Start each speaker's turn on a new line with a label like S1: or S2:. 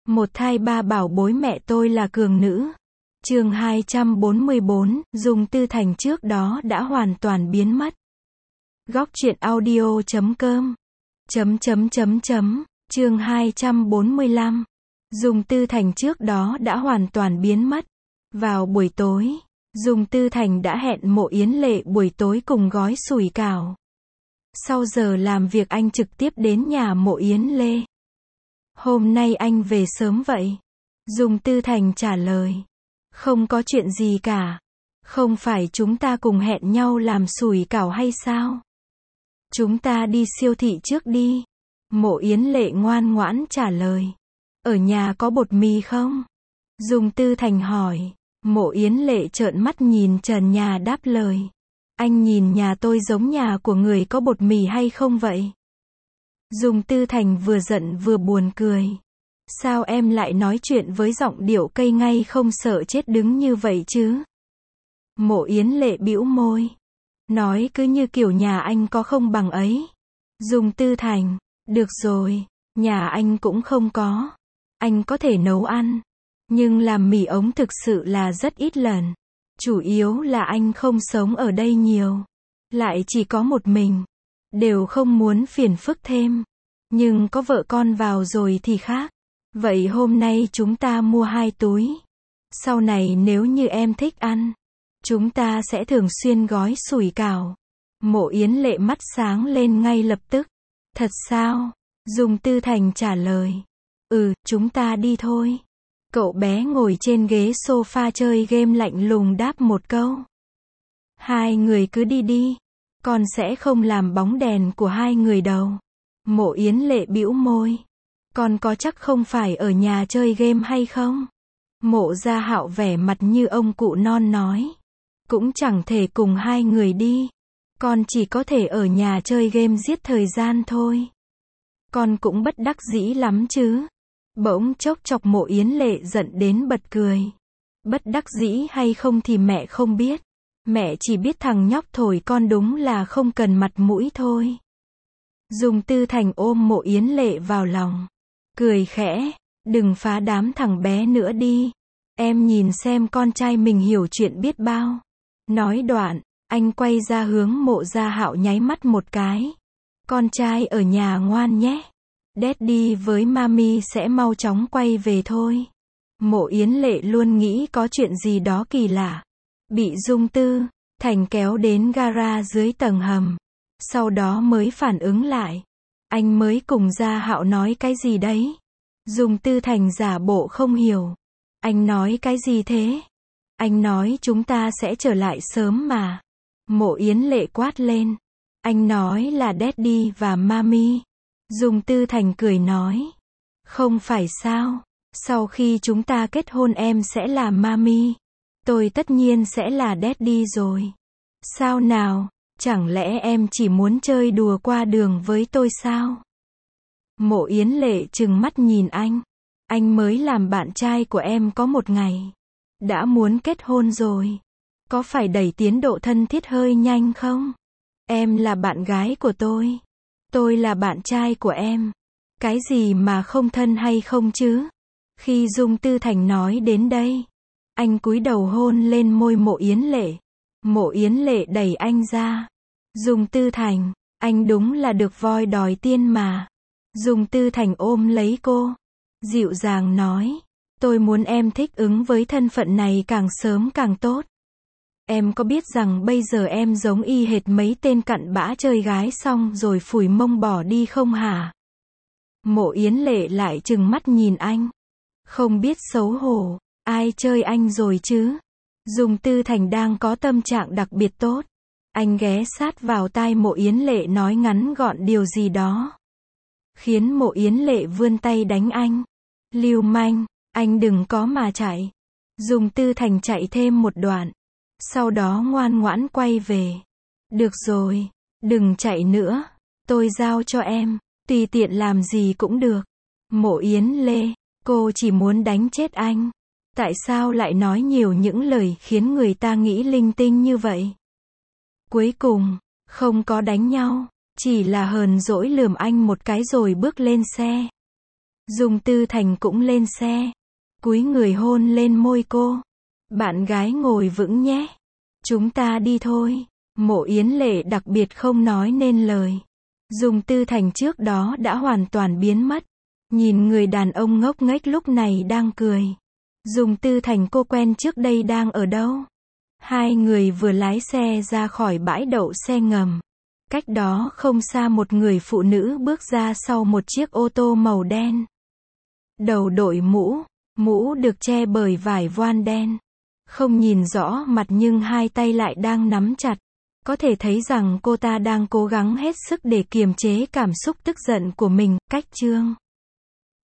S1: Một thai ba bảo bối mẹ tôi là cường nữ. Chương 244, Dung Tư Thành trước đó đã hoàn toàn biến mất. Góc truyện audio.com Chương 245 Dung Tư Thành trước đó đã hoàn toàn biến mất. Vào buổi tối, Dung Tư Thành đã hẹn Mộ Yến Lệ buổi tối cùng gói sủi cảo. Sau giờ làm việc anh trực tiếp đến nhà Mộ Yến Lê. Hôm nay anh về sớm vậy? Dung Tư Thành trả lời. Không có chuyện gì cả. Không phải chúng ta cùng hẹn nhau làm sủi cảo hay sao? Chúng ta đi siêu thị trước đi. Mộ Yến Lệ ngoan ngoãn trả lời. Ở nhà có bột mì không? Dung Tư Thành hỏi. Mộ Yến Lệ trợn mắt nhìn trần nhà đáp lời. Anh nhìn nhà tôi giống nhà của người có bột mì hay không vậy? Dung Tư Thành vừa giận vừa buồn cười. Sao em lại nói chuyện với giọng điệu cây ngay không sợ chết đứng như vậy chứ? Mộ Yến Lệ bĩu môi. Nói cứ như kiểu nhà anh có không bằng ấy. Dung Tư Thành. Được rồi, nhà anh cũng không có. Anh có thể nấu ăn. Nhưng làm mì ống thực sự là rất ít lần. Chủ yếu là anh không sống ở đây nhiều. Lại chỉ có một mình. Đều không muốn phiền phức thêm. Nhưng có vợ con vào rồi thì khác. Vậy hôm nay chúng ta mua 2 túi. Sau này nếu như em thích ăn, chúng ta sẽ thường xuyên gói sủi cảo. Mộ Yến Lệ mắt sáng lên ngay lập tức. Thật sao? Dung Tư Thành trả lời. Chúng ta đi thôi. Cậu bé ngồi trên ghế sofa chơi game lạnh lùng đáp một câu. Hai người cứ đi đi. Con sẽ không làm bóng đèn của hai người đâu. Mộ Yến Lệ bĩu môi. Con có chắc không phải ở nhà chơi game hay không? Mộ Gia Hạo vẻ mặt như ông cụ non nói. Cũng chẳng thể cùng hai người đi. Con chỉ có thể ở nhà chơi game giết thời gian thôi. Con cũng bất đắc dĩ lắm chứ. Bỗng chốc chọc Mộ Yến Lệ giận đến bật cười. Bất đắc dĩ hay không thì mẹ không biết. Mẹ chỉ biết thằng nhóc thổi con đúng là không cần mặt mũi thôi. Dung Tư Thành ôm Mộ Yến Lệ vào lòng. Cười khẽ. Đừng phá đám thằng bé nữa đi. Em nhìn xem con trai mình hiểu chuyện biết bao. Nói đoạn, anh quay ra hướng Mộ Gia Hạo nháy mắt một cái. Con trai ở nhà ngoan nhé. Daddy với Mami sẽ mau chóng quay về thôi. Mộ Yến Lệ luôn nghĩ có chuyện gì đó kỳ lạ. Bị Dung Tư Thành kéo đến gara dưới tầng hầm. Sau đó mới phản ứng lại. Anh mới cùng Gia Hạo nói cái gì đấy? Dung Tư Thành giả bộ không hiểu. Anh nói cái gì thế? Anh nói chúng ta sẽ trở lại sớm mà. Mộ Yến Lệ quát lên. Anh nói là Daddy và Mami. Dung Tư Thành cười nói. Không phải sao? Sau khi chúng ta kết hôn em sẽ là Mami. Tôi tất nhiên sẽ là Daddy rồi. Sao nào? Chẳng lẽ em chỉ muốn chơi đùa qua đường với tôi sao? Mộ Yến Lệ trừng mắt nhìn anh. Anh mới làm bạn trai của em có một ngày. Đã muốn kết hôn rồi. Có phải đẩy tiến độ thân thiết hơi nhanh không? Em là bạn gái của tôi. Tôi là bạn trai của em. Cái gì mà không thân hay không chứ? Khi Dung Tư Thành nói đến đây, anh cúi đầu hôn lên môi Mộ Yến Lệ. Mộ Yến Lệ đẩy anh ra. Dung Tư Thành, anh đúng là được voi đòi tiên mà. Dung Tư Thành ôm lấy cô. Dịu dàng nói. Tôi muốn em thích ứng với thân phận này càng sớm càng tốt. Em có biết rằng bây giờ em giống y hệt mấy tên cặn bã chơi gái xong rồi phủi mông bỏ đi không hả? Mộ Yến Lệ lại trừng mắt nhìn anh. Không biết xấu hổ. Ai chơi anh rồi chứ? Dung Tư Thành đang có tâm trạng đặc biệt tốt. Anh ghé sát vào tai Mộ Yến Lệ nói ngắn gọn điều gì đó. Khiến Mộ Yến Lệ vươn tay đánh anh. Lưu manh, anh đừng có mà chạy. Dung Tư Thành chạy thêm một đoạn. Sau đó ngoan ngoãn quay về. Được rồi, đừng chạy nữa. Tôi giao cho em, tùy tiện làm gì cũng được. Mộ Yến Lê, cô chỉ muốn đánh chết anh. Tại sao lại nói nhiều những lời khiến người ta nghĩ linh tinh như vậy? Cuối cùng, không có đánh nhau, chỉ là hờn dỗi lườm anh một cái rồi bước lên xe. Dung Tư Thành cũng lên xe, cúi người hôn lên môi cô. Bạn gái ngồi vững nhé. Chúng ta đi thôi. Mộ Yến Lệ đặc biệt không nói nên lời. Dung Tư Thành trước đó đã hoàn toàn biến mất. Nhìn người đàn ông ngốc nghếch lúc này đang cười. Dung Tư Thành cô quen trước đây đang ở đâu? Hai người vừa lái xe ra khỏi bãi đậu xe ngầm. Cách đó không xa một người phụ nữ bước ra sau một chiếc ô tô màu đen. Đầu đội mũ, mũ được che bởi vải voan đen. Không nhìn rõ mặt nhưng hai tay lại đang nắm chặt. Có thể thấy rằng cô ta đang cố gắng hết sức để kiềm chế cảm xúc tức giận của mình. Cách chương